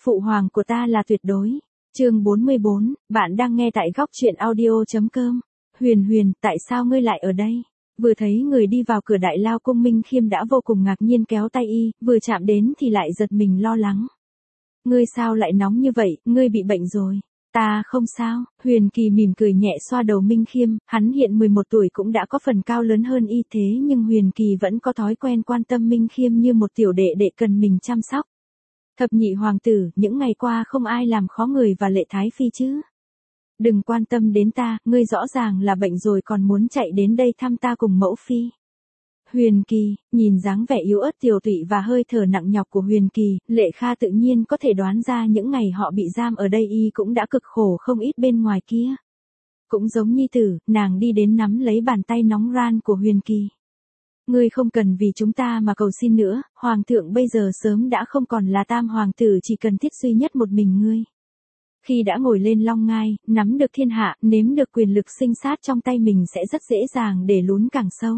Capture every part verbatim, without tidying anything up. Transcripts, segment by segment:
phụ hoàng của ta là tuyệt đối. Chương bốn mươi bốn, bạn đang nghe tại góc truyện audio.com. Huyền Huyền, tại sao ngươi lại ở đây? Vừa thấy người đi vào cửa đại lao cung, Minh Khiêm đã vô cùng ngạc nhiên kéo tay y, vừa chạm đến thì lại giật mình lo lắng. Ngươi sao lại nóng như vậy, ngươi bị bệnh rồi. Ta không sao. Huyền Kỳ mỉm cười nhẹ xoa đầu Minh Khiêm, hắn hiện mười một tuổi cũng đã có phần cao lớn hơn y, thế nhưng Huyền Kỳ vẫn có thói quen quan tâm Minh Khiêm như một tiểu đệ đệ cần mình chăm sóc. Thập nhị hoàng tử, những ngày qua không ai làm khó người và Lệ Thái Phi chứ? Đừng quan tâm đến ta, ngươi rõ ràng là bệnh rồi còn muốn chạy đến đây thăm ta cùng mẫu phi. Huyền Kỳ, nhìn dáng vẻ yếu ớt tiều tụy và hơi thở nặng nhọc của Huyền Kỳ, Lệ Kha tự nhiên có thể đoán ra những ngày họ bị giam ở đây y cũng đã cực khổ không ít bên ngoài kia. Cũng giống nhi tử, nàng đi đến nắm lấy bàn tay nóng ran của Huyền Kỳ. Ngươi không cần vì chúng ta mà cầu xin nữa, hoàng thượng bây giờ sớm đã không còn là tam hoàng tử, chỉ cần thiết duy nhất một mình ngươi. Khi đã ngồi lên long ngai, nắm được thiên hạ, nếm được quyền lực sinh sát trong tay mình sẽ rất dễ dàng để lún càng sâu.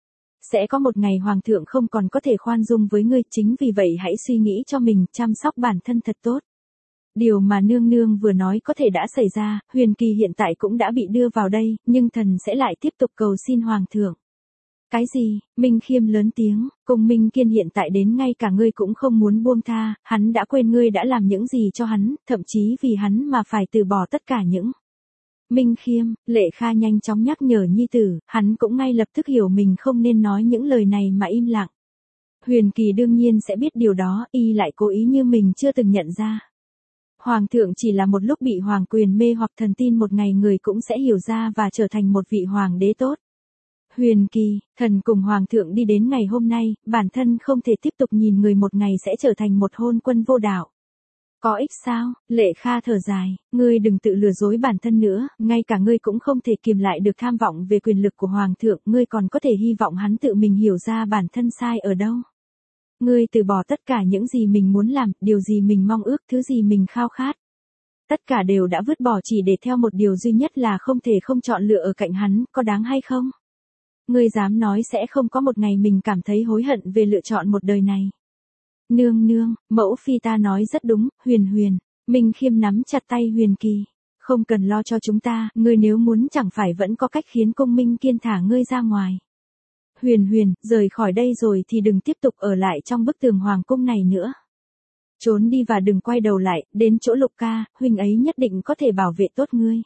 Sẽ có một ngày hoàng thượng không còn có thể khoan dung với ngươi, chính vì vậy hãy suy nghĩ cho mình, chăm sóc bản thân thật tốt. Điều mà nương nương vừa nói có thể đã xảy ra, Huyền Kỳ hiện tại cũng đã bị đưa vào đây, nhưng thần sẽ lại tiếp tục cầu xin hoàng thượng. Cái gì? Minh Khiêm lớn tiếng, cùng Minh Kiên hiện tại đến ngay cả ngươi cũng không muốn buông tha, hắn đã quên ngươi đã làm những gì cho hắn, thậm chí vì hắn mà phải từ bỏ tất cả những. Minh Khiêm, Lệ Kha nhanh chóng nhắc nhở nhi tử, hắn cũng ngay lập tức hiểu mình không nên nói những lời này mà im lặng. Huyền Kỳ đương nhiên sẽ biết điều đó, y lại cố ý như mình chưa từng nhận ra. Hoàng thượng chỉ là một lúc bị hoàng quyền mê hoặc, thần tin một ngày người cũng sẽ hiểu ra và trở thành một vị hoàng đế tốt. Huyền Kỳ, thần cùng hoàng thượng đi đến ngày hôm nay, bản thân không thể tiếp tục nhìn người một ngày sẽ trở thành một hôn quân vô đạo. Có ích sao? Lệ Kha thở dài, ngươi đừng tự lừa dối bản thân nữa, ngay cả ngươi cũng không thể kiềm lại được tham vọng về quyền lực của hoàng thượng, ngươi còn có thể hy vọng hắn tự mình hiểu ra bản thân sai ở đâu. Ngươi từ bỏ tất cả những gì mình muốn làm, điều gì mình mong ước, thứ gì mình khao khát. Tất cả đều đã vứt bỏ chỉ để theo một điều duy nhất là không thể không chọn lựa ở cạnh hắn, có đáng hay không? Ngươi dám nói sẽ không có một ngày mình cảm thấy hối hận về lựa chọn một đời này. Nương nương, mẫu phi ta nói rất đúng, Huyền Huyền. Minh Khiêm nắm chặt tay Huyền Kỳ. Không cần lo cho chúng ta, ngươi nếu muốn chẳng phải vẫn có cách khiến cung Minh Kiên thả ngươi ra ngoài. Huyền Huyền, rời khỏi đây rồi thì đừng tiếp tục ở lại trong bức tường hoàng cung này nữa. Trốn đi và đừng quay đầu lại, đến chỗ Lục ca, huynh ấy nhất định có thể bảo vệ tốt ngươi.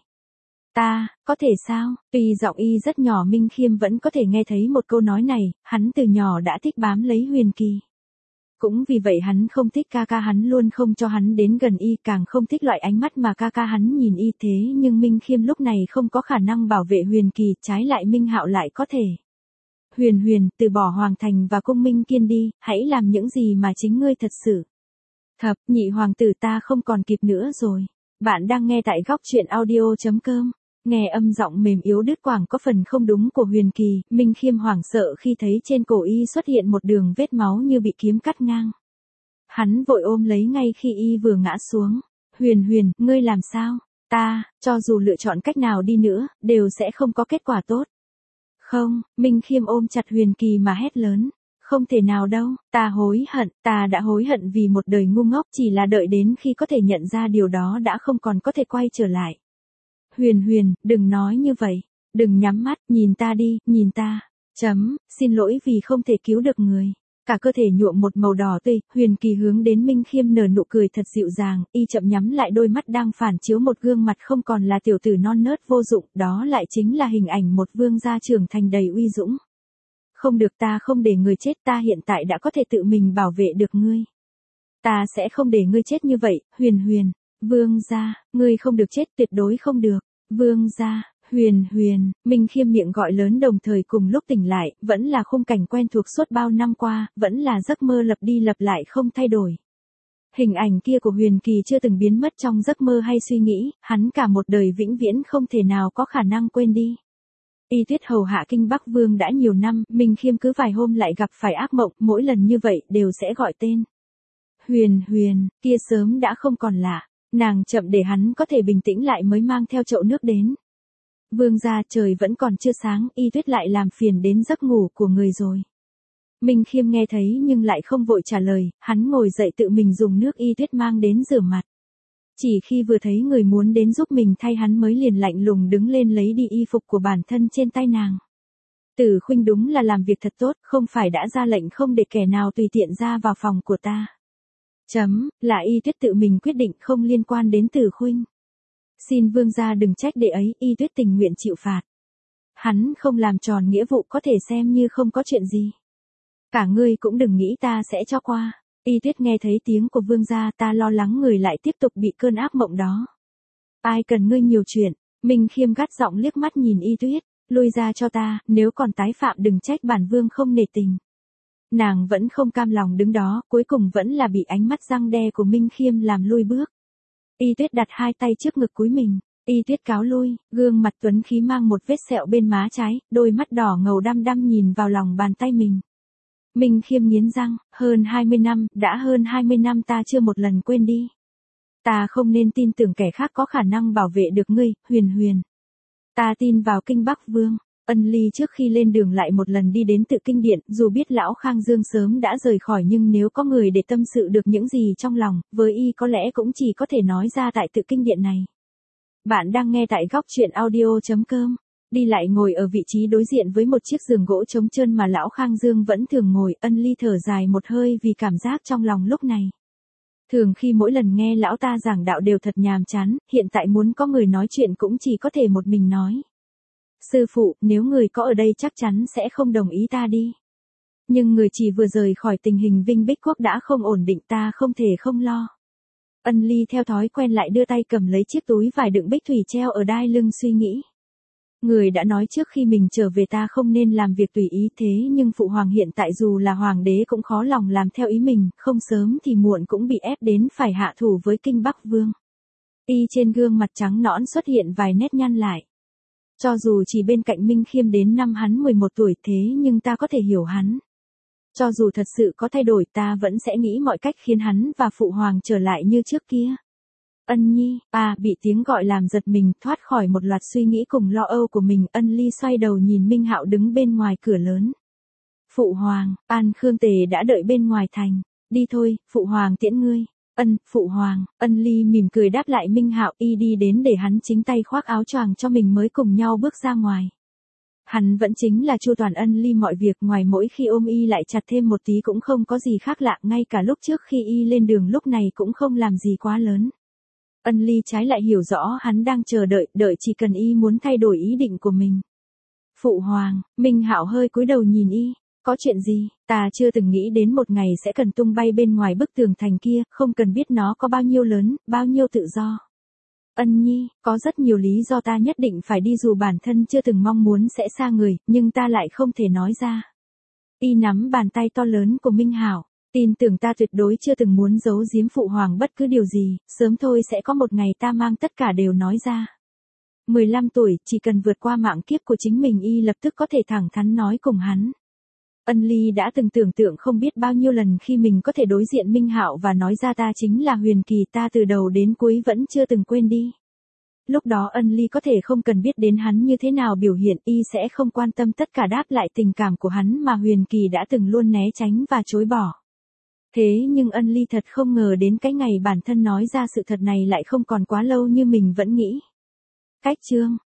Ta, có thể sao? Tuy giọng y rất nhỏ, Minh Khiêm vẫn có thể nghe thấy một câu nói này, hắn từ nhỏ đã thích bám lấy Huyền Kỳ. Cũng vì vậy hắn không thích ca ca hắn luôn không cho hắn đến gần y, càng không thích loại ánh mắt mà ca ca hắn nhìn y, thế nhưng Minh Khiêm lúc này không có khả năng bảo vệ Huyền Kỳ, trái lại Minh Hạo lại có thể. Huyền Huyền, từ bỏ hoàng thành và cung Minh Kiên đi, hãy làm những gì mà chính ngươi thật sự. Thập nhị hoàng tử, ta không còn kịp nữa rồi. Bạn đang nghe tại góc truyện audio.com. Nghe âm giọng mềm yếu đứt quãng có phần không đúng của Huyền Kỳ, Minh Khiêm hoảng sợ khi thấy trên cổ y xuất hiện một đường vết máu như bị kiếm cắt ngang. Hắn vội ôm lấy ngay khi y vừa ngã xuống. Huyền Huyền, ngươi làm sao? Ta, cho dù lựa chọn cách nào đi nữa, đều sẽ không có kết quả tốt. Không, Minh Khiêm ôm chặt Huyền Kỳ mà hét lớn. Không thể nào đâu, ta hối hận, ta đã hối hận vì một đời ngu ngốc, chỉ là đợi đến khi có thể nhận ra điều đó đã không còn có thể quay trở lại. Huyền Huyền, đừng nói như vậy, đừng nhắm mắt, nhìn ta đi, nhìn ta. Chấm, xin lỗi vì không thể cứu được người. Cả cơ thể nhuộm một màu đỏ tươi, Huyền Kỳ hướng đến Minh Khiêm nở nụ cười thật dịu dàng, y chậm nhắm lại đôi mắt đang phản chiếu một gương mặt không còn là tiểu tử non nớt vô dụng, đó lại chính là hình ảnh một vương gia trưởng thành đầy uy dũng. Không được, ta không để người chết, ta hiện tại đã có thể tự mình bảo vệ được ngươi. Ta sẽ không để ngươi chết như vậy, Huyền Huyền. Vương gia, ngươi không được chết, tuyệt đối không được. Vương gia, Huyền Huyền, Minh Khiêm miệng gọi lớn đồng thời cùng lúc tỉnh lại, vẫn là khung cảnh quen thuộc suốt bao năm qua, vẫn là giấc mơ lặp đi lặp lại không thay đổi. Hình ảnh kia của Huyền Kỳ chưa từng biến mất trong giấc mơ hay suy nghĩ, hắn cả một đời vĩnh viễn không thể nào có khả năng quên đi. Y Tuyết hầu hạ Kinh Bắc Vương đã nhiều năm, Minh Khiêm cứ vài hôm lại gặp phải ác mộng, mỗi lần như vậy đều sẽ gọi tên. Huyền Huyền, kia sớm đã không còn lạ. Nàng chậm để hắn có thể bình tĩnh lại mới mang theo chậu nước đến. Vương gia, trời vẫn còn chưa sáng, Y Tuyết lại làm phiền đến giấc ngủ của người rồi. Minh Khiêm nghe thấy nhưng lại không vội trả lời, hắn ngồi dậy tự mình dùng nước Y Tuyết mang đến rửa mặt. Chỉ khi vừa thấy người muốn đến giúp mình thay hắn mới liền lạnh lùng đứng lên lấy đi y phục của bản thân trên tay nàng. Tử Khuynh đúng là làm việc thật tốt, không phải đã ra lệnh không để kẻ nào tùy tiện ra vào phòng của ta. Chấm, là Y Tuyết tự mình quyết định không liên quan đến Tử Khuynh. Xin vương gia đừng trách đệ ấy, Y Tuyết tình nguyện chịu phạt. Hắn không làm tròn nghĩa vụ có thể xem như không có chuyện gì. Cả ngươi cũng đừng nghĩ ta sẽ cho qua. Y Tuyết nghe thấy tiếng của vương gia, ta lo lắng người lại tiếp tục bị cơn ác mộng đó. Ai cần ngươi nhiều chuyện, Minh Khiêm gắt giọng liếc mắt nhìn Y Tuyết, lui ra cho ta, nếu còn tái phạm đừng trách bản vương không nể tình. Nàng vẫn không cam lòng đứng đó, cuối cùng vẫn là bị ánh mắt răng đe của Minh Khiêm làm lui bước. Y Tuyết đặt hai tay trước ngực cúi mình, Y Tuyết cáo lui, gương mặt tuấn khí mang một vết sẹo bên má trái, đôi mắt đỏ ngầu đăm đăm nhìn vào lòng bàn tay mình. Minh Khiêm nghiến răng, hơn hai mươi năm, đã hơn hai mươi năm ta chưa một lần quên đi. Ta không nên tin tưởng kẻ khác có khả năng bảo vệ được ngươi, Huyền Huyền. Ta tin vào Kinh Bắc Vương. Ân Ly trước khi lên đường lại một lần đi đến Tự Kinh Điện, dù biết lão Khang Dương sớm đã rời khỏi nhưng nếu có người để tâm sự được những gì trong lòng, với y có lẽ cũng chỉ có thể nói ra tại Tự Kinh Điện này. Bạn đang nghe tại góc truyện audio chấm com. Đi lại ngồi ở vị trí đối diện với một chiếc giường gỗ trống trơn mà lão Khang Dương vẫn thường ngồi, Ân Ly thở dài một hơi vì cảm giác trong lòng lúc này. Thường khi mỗi lần nghe lão ta giảng đạo đều thật nhàm chán, hiện tại muốn có người nói chuyện cũng chỉ có thể một mình nói. Sư phụ, nếu người có ở đây chắc chắn sẽ không đồng ý ta đi. Nhưng người chỉ vừa rời khỏi tình hình Vinh Bích Quốc đã không ổn định, ta không thể không lo. Ân Ly theo thói quen lại đưa tay cầm lấy chiếc túi vải đựng bích thủy treo ở đai lưng suy nghĩ. Người đã nói trước khi mình trở về ta không nên làm việc tùy ý thế nhưng phụ hoàng hiện tại dù là hoàng đế cũng khó lòng làm theo ý mình, không sớm thì muộn cũng bị ép đến phải hạ thủ với Kinh Bắc Vương. Y trên gương mặt trắng nõn xuất hiện vài nét nhăn lại. Cho dù chỉ bên cạnh Minh Khiêm đến năm hắn mười một tuổi thế nhưng ta có thể hiểu hắn. Cho dù thật sự có thay đổi ta vẫn sẽ nghĩ mọi cách khiến hắn và phụ hoàng trở lại như trước kia. Ân Nhi, à, bị tiếng gọi làm giật mình, thoát khỏi một loạt suy nghĩ cùng lo âu của mình, Ân Ly xoay đầu nhìn Minh Hạo đứng bên ngoài cửa lớn. Phụ hoàng, An Khương Tề đã đợi bên ngoài thành, đi thôi, phụ hoàng tiễn ngươi. Ân, phụ hoàng, Ân Ly mỉm cười đáp lại Minh Hạo, y đi đến để hắn chính tay khoác áo choàng cho mình mới cùng nhau bước ra ngoài. Hắn vẫn chính là chu toàn Ân Ly mọi việc, ngoài mỗi khi ôm y lại chặt thêm một tí cũng không có gì khác lạ, ngay cả lúc trước khi y lên đường lúc này cũng không làm gì quá lớn. Ân Ly trái lại hiểu rõ hắn đang chờ đợi, đợi chỉ cần y muốn thay đổi ý định của mình. Phụ hoàng, Minh Hạo hơi cúi đầu nhìn y, có chuyện gì, ta chưa từng nghĩ đến một ngày sẽ cần tung bay bên ngoài bức tường thành kia, không cần biết nó có bao nhiêu lớn, bao nhiêu tự do. Ân Nhi, có rất nhiều lý do ta nhất định phải đi dù bản thân chưa từng mong muốn sẽ xa người, nhưng ta lại không thể nói ra. Y nắm bàn tay to lớn của Minh Hạo. Tin tưởng ta tuyệt đối chưa từng muốn giấu giếm phụ hoàng bất cứ điều gì, sớm thôi sẽ có một ngày ta mang tất cả đều nói ra. mười lăm tuổi, chỉ cần vượt qua mạng kiếp của chính mình y lập tức có thể thẳng thắn nói cùng hắn. Ân Ly đã từng tưởng tượng không biết bao nhiêu lần khi mình có thể đối diện Minh Hạo và nói ra ta chính là Huyền Kỳ, ta từ đầu đến cuối vẫn chưa từng quên đi. Lúc đó Ân Ly có thể không cần biết đến hắn như thế nào biểu hiện, y sẽ không quan tâm tất cả đáp lại tình cảm của hắn mà Huyền Kỳ đã từng luôn né tránh và chối bỏ. Thế nhưng Ân Ly thật không ngờ đến cái ngày bản thân nói ra sự thật này lại không còn quá lâu như mình vẫn nghĩ. Cách chương